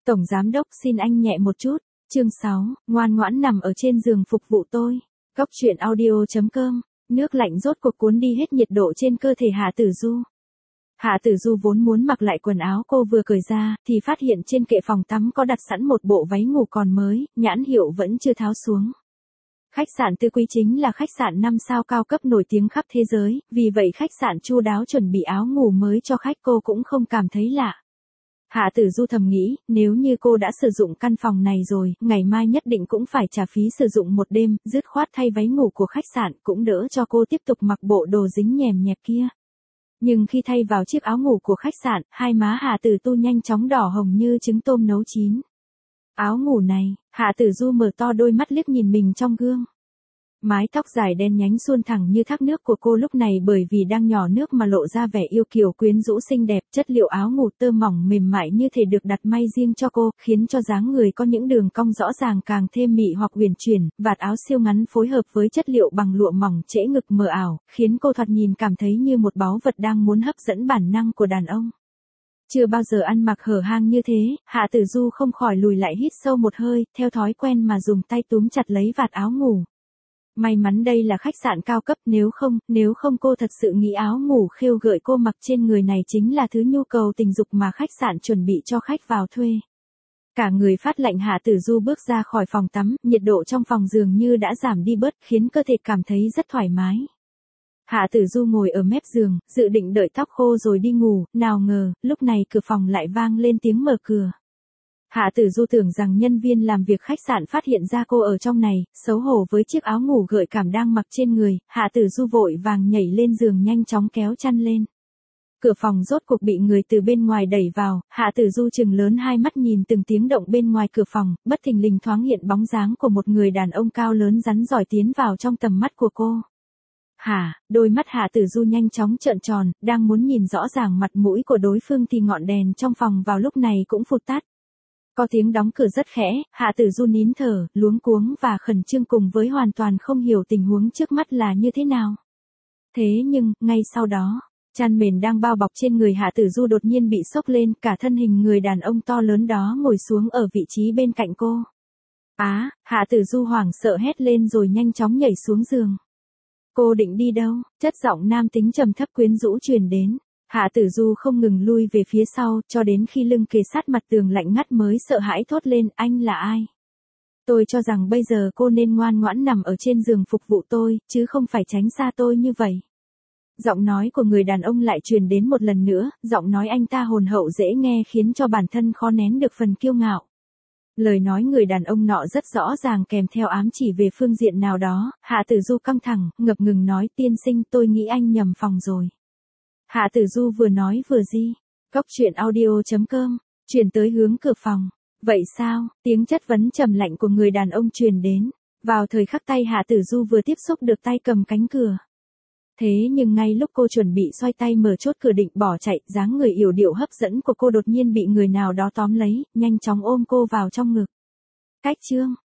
Tổng giám đốc xin anh nhẹ một chút. Chương 6, ngoan ngoãn nằm ở trên giường phục vụ tôi. Góc truyện audio.com. Nước lạnh rốt cuộc cuốn đi hết nhiệt độ trên cơ thể Hạ Tử Du. Hạ Tử Du vốn muốn mặc lại quần áo cô vừa cởi ra, thì phát hiện trên kệ phòng tắm có đặt sẵn một bộ váy ngủ còn mới, nhãn hiệu vẫn chưa tháo xuống. Khách sạn Tư Quý chính là khách sạn 5 sao cao cấp nổi tiếng khắp thế giới, vì vậy khách sạn chu đáo chuẩn bị áo ngủ mới cho khách cô cũng không cảm thấy lạ. Hạ Tử Du thầm nghĩ, nếu như cô đã sử dụng căn phòng này rồi, ngày mai nhất định cũng phải trả phí sử dụng một đêm, dứt khoát thay váy ngủ của khách sạn cũng đỡ cho cô tiếp tục mặc bộ đồ dính nhèm nhẹp kia. Nhưng khi thay vào chiếc áo ngủ của khách sạn, hai má Hạ Tử Du nhanh chóng đỏ hồng như trứng tôm nấu chín. Áo ngủ này, Hạ Tử Du mở to đôi mắt liếc nhìn mình trong gương. Mái tóc dài đen nhánh suôn thẳng như thác nước của cô lúc này bởi vì đang nhỏ nước mà lộ ra vẻ yêu kiều quyến rũ xinh đẹp, chất liệu áo ngủ tơ mỏng mềm mại như thể được đặt may riêng cho cô, khiến cho dáng người có những đường cong rõ ràng càng thêm mị hoặc huyền chuyển, vạt áo siêu ngắn phối hợp với chất liệu bằng lụa mỏng trễ ngực mờ ảo, khiến cô thoạt nhìn cảm thấy như một báu vật đang muốn hấp dẫn bản năng của đàn ông. Chưa bao giờ ăn mặc hở hang như thế, Hạ Tử Du không khỏi lùi lại hít sâu một hơi, theo thói quen mà dùng tay túm chặt lấy vạt áo ngủ. May mắn đây là khách sạn cao cấp, nếu không cô thật sự nghĩ áo ngủ khêu gợi cô mặc trên người này chính là thứ nhu cầu tình dục mà khách sạn chuẩn bị cho khách vào thuê. Cả người phát lạnh Hạ Tử Du bước ra khỏi phòng tắm, nhiệt độ trong phòng dường như đã giảm đi bớt, khiến cơ thể cảm thấy rất thoải mái. Hạ Tử Du ngồi ở mép giường, dự định đợi tóc khô rồi đi ngủ, nào ngờ, lúc này cửa phòng lại vang lên tiếng mở cửa. Hạ Tử Du tưởng rằng nhân viên làm việc khách sạn phát hiện ra cô ở trong này, xấu hổ với chiếc áo ngủ gợi cảm đang mặc trên người, Hạ Tử Du vội vàng nhảy lên giường nhanh chóng kéo chăn lên. Cửa phòng rốt cuộc bị người từ bên ngoài đẩy vào, Hạ Tử Du trừng lớn hai mắt nhìn từng tiếng động bên ngoài cửa phòng, bất thình lình thoáng hiện bóng dáng của một người đàn ông cao lớn rắn giỏi tiến vào trong tầm mắt của cô. Đôi mắt Hạ Tử Du nhanh chóng trợn tròn, đang muốn nhìn rõ ràng mặt mũi của đối phương thì ngọn đèn trong phòng vào lúc này cũng phụt tắt. Có tiếng đóng cửa rất khẽ, Hạ Tử Du nín thở, luống cuống và khẩn trương cùng với hoàn toàn không hiểu tình huống trước mắt là như thế nào. Thế nhưng, ngay sau đó, chăn mền đang bao bọc trên người Hạ Tử Du đột nhiên bị xốc lên, cả thân hình người đàn ông to lớn đó ngồi xuống ở vị trí bên cạnh cô. Hạ Tử Du hoảng sợ hét lên rồi nhanh chóng nhảy xuống giường. Cô định đi đâu? Chất giọng nam tính trầm thấp quyến rũ truyền đến. Hạ Tử Du không ngừng lui về phía sau, cho đến khi lưng kề sát mặt tường lạnh ngắt mới sợ hãi thốt lên, anh là ai? Tôi cho rằng bây giờ cô nên ngoan ngoãn nằm ở trên giường phục vụ tôi, chứ không phải tránh xa tôi như vậy. Giọng nói của người đàn ông lại truyền đến một lần nữa, giọng nói anh ta hồn hậu dễ nghe khiến cho bản thân khó nén được phần kiêu ngạo. Lời nói người đàn ông nọ rất rõ ràng kèm theo ám chỉ về phương diện nào đó, Hạ Tử Du căng thẳng, ngập ngừng nói, tiên sinh, tôi nghĩ anh nhầm phòng rồi. Hạ Tử Du vừa nói vừa di. Góc truyện audio.com, chuyển tới hướng cửa phòng. Vậy sao? Tiếng chất vấn trầm lạnh của người đàn ông truyền đến. Vào thời khắc tay Hạ Tử Du vừa tiếp xúc được tay cầm cánh cửa. Thế nhưng ngay lúc cô chuẩn bị xoay tay mở chốt cửa định bỏ chạy, dáng người yểu điệu hấp dẫn của cô đột nhiên bị người nào đó tóm lấy, nhanh chóng ôm cô vào trong ngực. Cách chương.